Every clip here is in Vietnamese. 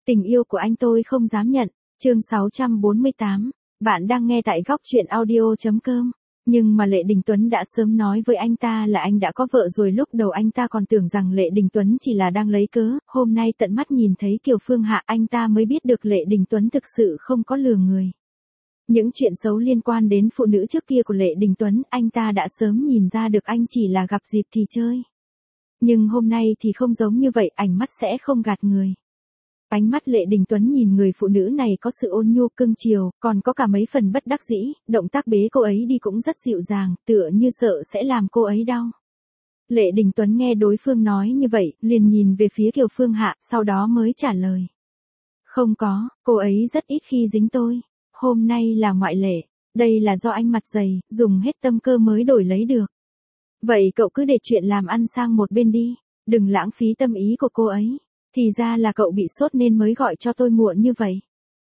Tình yêu của anh tôi không dám nhận. Chương 648. Bạn đang nghe tại góc truyện audio.com. Nhưng mà Lệ Đình Tuấn đã sớm nói với anh ta là anh đã có vợ rồi, lúc đầu anh ta còn tưởng rằng Lệ Đình Tuấn chỉ là đang lấy cớ, hôm nay tận mắt nhìn thấy Kiều Phương Hạ anh ta mới biết được Lệ Đình Tuấn thực sự không có lừa người. Những chuyện xấu liên quan đến phụ nữ trước kia của Lệ Đình Tuấn anh ta đã sớm nhìn ra được, anh chỉ là gặp dịp thì chơi. Nhưng hôm nay thì không giống như vậy, ánh mắt sẽ không gạt người. Ánh mắt Lệ Đình Tuấn nhìn người phụ nữ này có sự ôn nhu cưng chiều, còn có cả mấy phần bất đắc dĩ, động tác bế cô ấy đi cũng rất dịu dàng, tựa như sợ sẽ làm cô ấy đau. Lệ Đình Tuấn nghe đối phương nói như vậy, liền nhìn về phía Kiều Phương Hạ, sau đó mới trả lời. Không có, cô ấy rất ít khi dính tôi. Hôm nay là ngoại lệ, đây là do anh mặt dày, dùng hết tâm cơ mới đổi lấy được. Vậy cậu cứ để chuyện làm ăn sang một bên đi, đừng lãng phí tâm ý của cô ấy. Thì ra là cậu bị sốt nên mới gọi cho tôi muộn như vậy.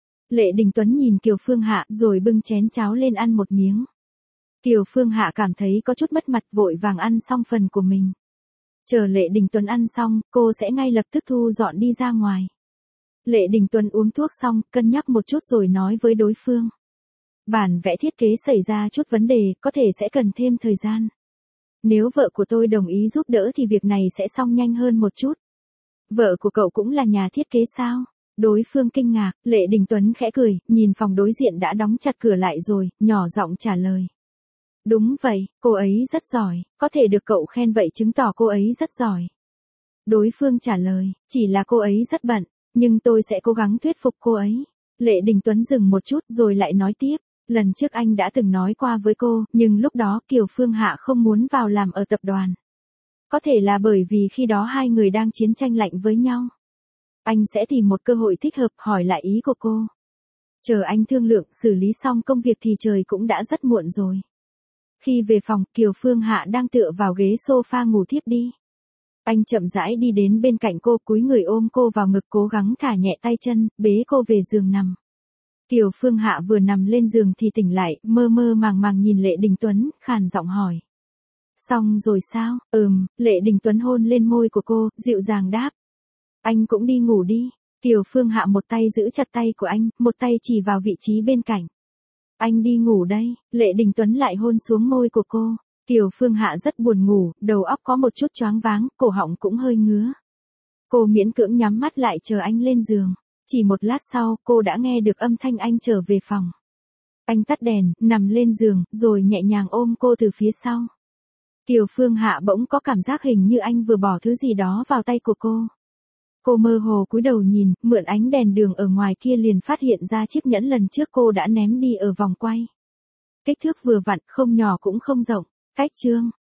Lệ Đình Tuấn nhìn Kiều Phương Hạ rồi bưng chén cháo lên ăn một miếng. Kiều Phương Hạ cảm thấy có chút mất mặt, vội vàng ăn xong phần của mình. Chờ Lệ Đình Tuấn ăn xong, cô sẽ ngay lập tức thu dọn đi ra ngoài. Lệ Đình Tuấn uống thuốc xong, cân nhắc một chút rồi nói với đối phương. Bản vẽ thiết kế xảy ra chút vấn đề, có thể sẽ cần thêm thời gian. Nếu vợ của tôi đồng ý giúp đỡ thì việc này sẽ xong nhanh hơn một chút. Vợ của cậu cũng là nhà thiết kế sao? Đối phương kinh ngạc, Lệ Đình Tuấn khẽ cười, nhìn phòng đối diện đã đóng chặt cửa lại rồi, nhỏ giọng trả lời. Đúng vậy, cô ấy rất giỏi, có thể được cậu khen vậy chứng tỏ cô ấy rất giỏi. Đối phương trả lời, chỉ là cô ấy rất bận, nhưng tôi sẽ cố gắng thuyết phục cô ấy. Lệ Đình Tuấn dừng một chút rồi lại nói tiếp, lần trước anh đã từng nói qua với cô, nhưng lúc đó Kiều Phương Hạ không muốn vào làm ở tập đoàn. Có thể là bởi vì khi đó hai người đang chiến tranh lạnh với nhau. Anh sẽ tìm một cơ hội thích hợp hỏi lại ý của cô. Chờ anh thương lượng xử lý xong công việc thì trời cũng đã rất muộn rồi. Khi về phòng, Kiều Phương Hạ đang tựa vào ghế sofa ngủ thiếp đi. Anh chậm rãi đi đến bên cạnh cô, cúi người ôm cô vào ngực, cố gắng thả nhẹ tay chân, bế cô về giường nằm. Kiều Phương Hạ vừa nằm lên giường thì tỉnh lại, mơ mơ màng màng nhìn Lệ Đình Tuấn, khàn giọng hỏi. Xong rồi sao? Lệ Đình Tuấn hôn lên môi của cô, dịu dàng đáp. Anh cũng đi ngủ đi. Kiều Phương Hạ một tay giữ chặt tay của anh, một tay chỉ vào vị trí bên cạnh. Anh đi ngủ đây. Lệ Đình Tuấn lại hôn xuống môi của cô. Kiều Phương Hạ rất buồn ngủ, đầu óc có một chút choáng váng, cổ họng cũng hơi ngứa. Cô miễn cưỡng nhắm mắt lại chờ anh lên giường. Chỉ một lát sau, cô đã nghe được âm thanh anh trở về phòng. Anh tắt đèn, nằm lên giường, rồi nhẹ nhàng ôm cô từ phía sau. Kiều Phương Hạ bỗng có cảm giác hình như anh vừa bỏ thứ gì đó vào tay của cô. Cô mơ hồ cúi đầu nhìn, mượn ánh đèn đường ở ngoài kia liền phát hiện ra chiếc nhẫn lần trước cô đã ném đi ở vòng quay. Kích thước vừa vặn, không nhỏ cũng không rộng. Cách chương